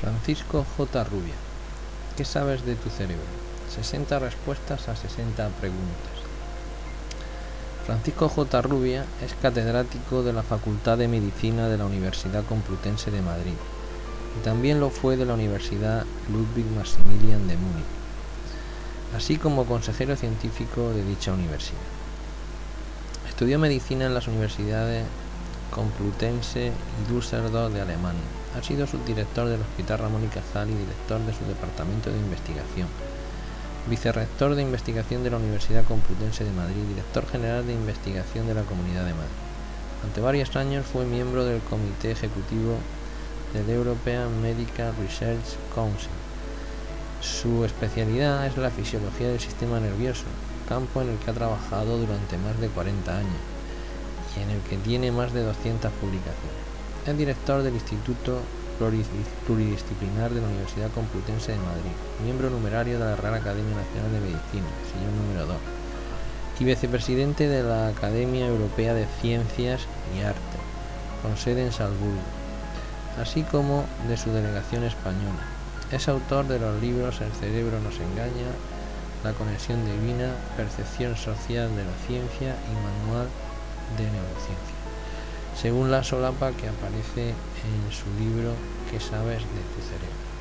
Francisco J. Rubia. ¿Qué sabes de tu cerebro? 60 respuestas a 60 preguntas. Francisco J. Rubia es catedrático de la Facultad de Medicina de la Universidad Complutense de Madrid y también lo fue de la Universidad Ludwig Maximilian de Múnich, así como consejero científico de dicha universidad. Estudió medicina en las universidades Complutense y Düsseldorf de Alemania. Ha sido subdirector del Hospital Ramón y Cajal y director de su departamento de investigación, vicerrector de investigación de la Universidad Complutense de Madrid y director general de investigación de la Comunidad de Madrid. Durante varios años fue miembro del comité ejecutivo del European Medical Research Council. Su especialidad es la fisiología del sistema nervioso, campo en el que ha trabajado durante más de 40 años y en el que tiene más de 200 publicaciones. Es director del Instituto Pluridisciplinar de la Universidad Complutense de Madrid, miembro numerario de la Real Academia Nacional de Medicina, sillón número 2, y vicepresidente de la Academia Europea de Ciencias y Arte, con sede en Salzburgo, así como de su delegación española. Es autor de los libros El cerebro nos engaña, La conexión divina, Percepción social de la ciencia y Manual de neurociencia, según la solapa que aparece en su libro ¿Qué sabes de tu cerebro?